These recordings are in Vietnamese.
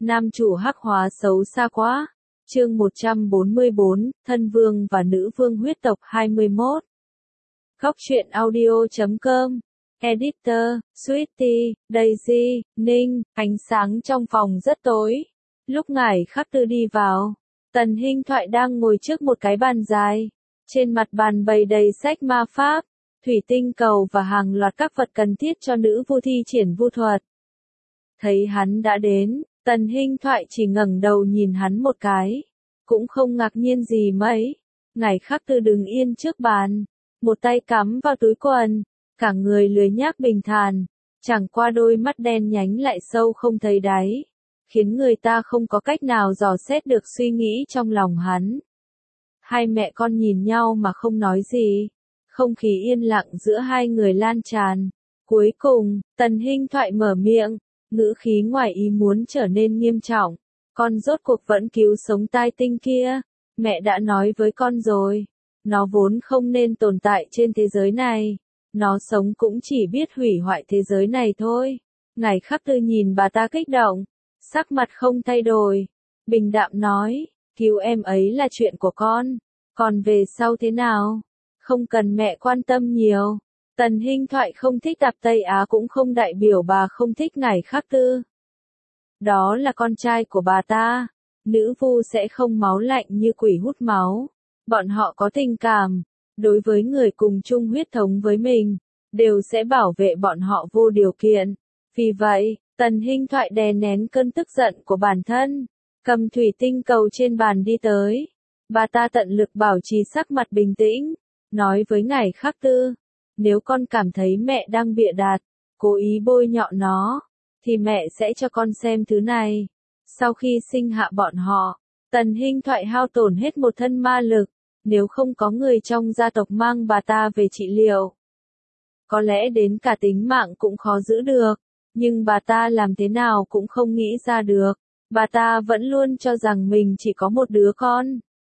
Nam chủ hắc hóa xấu xa quá. Chương 144, Thân Vương và Nữ Vương huyết tộc 21. Góc truyện audio.com. Editor, Sweetie, Daisy, Ninh. Ánh sáng trong phòng rất tối. Lúc Ngải Khắc Tư đi vào, Tần Hinh Thoại đang ngồi trước một cái bàn dài. Trên mặt bàn bày đầy sách ma pháp, thủy tinh cầu và hàng loạt các vật cần thiết cho nữ vu thi triển vu thuật. Thấy hắn đã đến, Tần Hinh Thoại chỉ ngẩng đầu nhìn hắn một cái, cũng không ngạc nhiên gì mấy. Ngải Khắc Tư đứng yên trước bàn, một tay cắm vào túi quần, cả người lười nhác bình thản, chẳng qua đôi mắt đen nhánh lại sâu không thấy đáy, khiến người ta không có cách nào dò xét được suy nghĩ trong lòng hắn. Hai mẹ con nhìn nhau mà không nói gì, không khí yên lặng giữa hai người lan tràn. Cuối cùng, Tần Hinh Thoại mở miệng, ngữ khí ngoài ý muốn trở nên nghiêm trọng. Con rốt cuộc vẫn cứu sống tai tinh kia. Mẹ đã nói với con rồi, nó vốn không nên tồn tại trên thế giới này. Nó sống cũng chỉ biết hủy hoại thế giới này thôi. Ngải Khắc Tư nhìn bà ta kích động, sắc mặt không thay đổi, bình đạm nói, cứu em ấy là chuyện của con, còn về sau thế nào, không cần mẹ quan tâm nhiều. Tần Hinh Thoại không thích Tạp Tây Á cũng không đại biểu bà không thích Ngải Khắc Tư. Đó là con trai của bà ta. Nữ vu sẽ không máu lạnh như quỷ hút máu. Bọn họ có tình cảm. Đối với người cùng chung huyết thống với mình, đều sẽ bảo vệ bọn họ vô điều kiện. Vì vậy, Tần Hinh Thoại đè nén cơn tức giận của bản thân, cầm thủy tinh cầu trên bàn đi tới. Bà ta tận lực bảo trì sắc mặt bình tĩnh, nói với Ngải Khắc Tư, nếu con cảm thấy mẹ đang bịa đặt, cố ý bôi nhọ nó, thì mẹ sẽ cho con xem thứ này. Sau khi sinh hạ bọn họ, Tần Hinh Thoại hao tổn hết một thân ma lực, nếu không có người trong gia tộc mang bà ta về trị liệu, có lẽ đến cả tính mạng cũng khó giữ được. Nhưng bà ta làm thế nào cũng không nghĩ ra được, bà ta vẫn luôn cho rằng mình chỉ có một đứa con.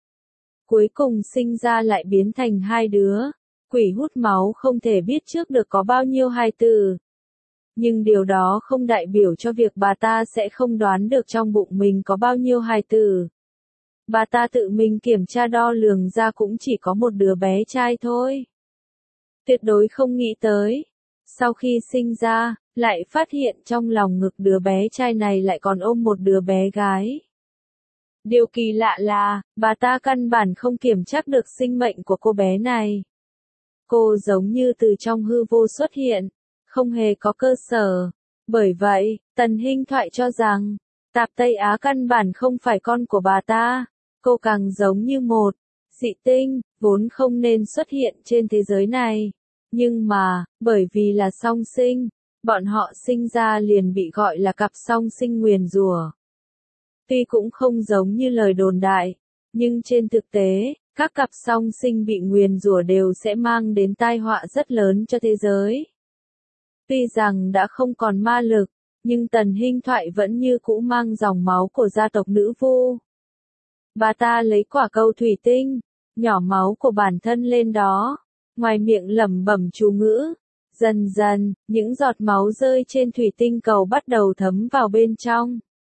Cuối cùng sinh ra lại biến thành hai đứa. Quỷ hút máu không thể biết trước được có bao nhiêu hài tử. Nhưng điều đó không đại biểu cho việc bà ta sẽ không đoán được trong bụng mình có bao nhiêu hài tử. Bà ta tự mình kiểm tra đo lường ra cũng chỉ có một đứa bé trai thôi. Tuyệt đối không nghĩ tới. Sau khi sinh ra, lại phát hiện trong lòng ngực đứa bé trai này lại còn ôm một đứa bé gái. Điều kỳ lạ là, bà ta căn bản không kiểm chắc được sinh mệnh của cô bé này. Cô giống như từ trong hư vô xuất hiện, không hề có cơ sở. Bởi vậy, Tần Hinh Thoại cho rằng, Tạp Tây Á căn bản không phải con của bà ta. Cô càng giống như một dị tinh, vốn không nên xuất hiện trên thế giới này. Nhưng mà, bởi vì là song sinh, bọn họ sinh ra liền bị gọi là cặp song sinh nguyền rủa. Tuy cũng không giống như lời đồn đại, nhưng trên thực tế, các cặp song sinh bị nguyền rủa đều sẽ mang đến tai họa rất lớn cho thế giới. Tuy rằng đã không còn ma lực, nhưng Tần Hinh Thoại vẫn như cũ mang dòng máu của gia tộc nữ vu. Bà ta lấy quả cầu thủy tinh, nhỏ máu của bản thân lên đó, ngoài miệng lẩm bẩm chú ngữ. Dần dần, những giọt máu rơi trên thủy tinh cầu bắt đầu thấm vào bên trong.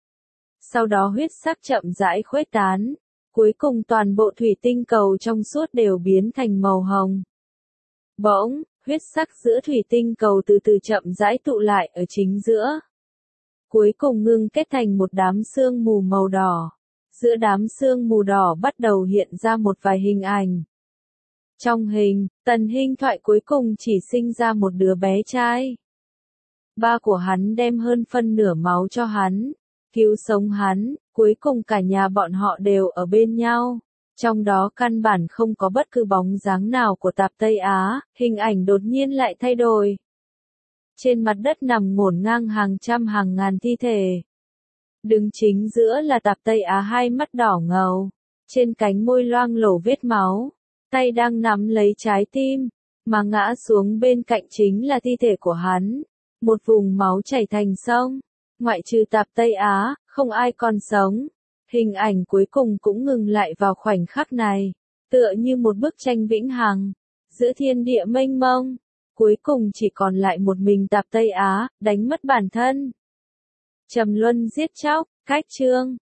Sau đó huyết sắc chậm rãi khuếch tán, cuối cùng toàn bộ thủy tinh cầu trong suốt đều biến thành màu hồng. Bỗng, huyết sắc giữa thủy tinh cầu từ từ chậm rãi tụ lại ở chính giữa. Cuối cùng ngưng kết thành một đám sương mù màu đỏ. Giữa đám sương mù đỏ bắt đầu hiện ra một vài hình ảnh. Trong hình, Tần Hinh Thoại cuối cùng chỉ sinh ra một đứa bé trai. Ba của hắn đem hơn phân nửa máu cho hắn, cứu sống hắn, cuối cùng cả nhà bọn họ đều ở bên nhau. Trong đó căn bản không có bất cứ bóng dáng nào của Tạp Tây Á, hình ảnh đột nhiên lại thay đổi. Trên mặt đất nằm ngổn ngang hàng trăm hàng ngàn thi thể. Đứng chính giữa là Tạp Tây Á hai mắt đỏ ngầu, trên cánh môi loang lổ vết máu, tay đang nắm lấy trái tim, mà ngã xuống bên cạnh chính là thi thể của hắn. Một vùng máu chảy thành sông, ngoại trừ Tạp Tây Á, không ai còn sống. Hình ảnh cuối cùng cũng ngừng lại vào khoảnh khắc này, tựa như một bức tranh vĩnh hằng, giữa thiên địa mênh mông. Cuối cùng chỉ còn lại một mình Tạp Tây Á, đánh mất bản thân. Trầm luân giết chóc, Cách chương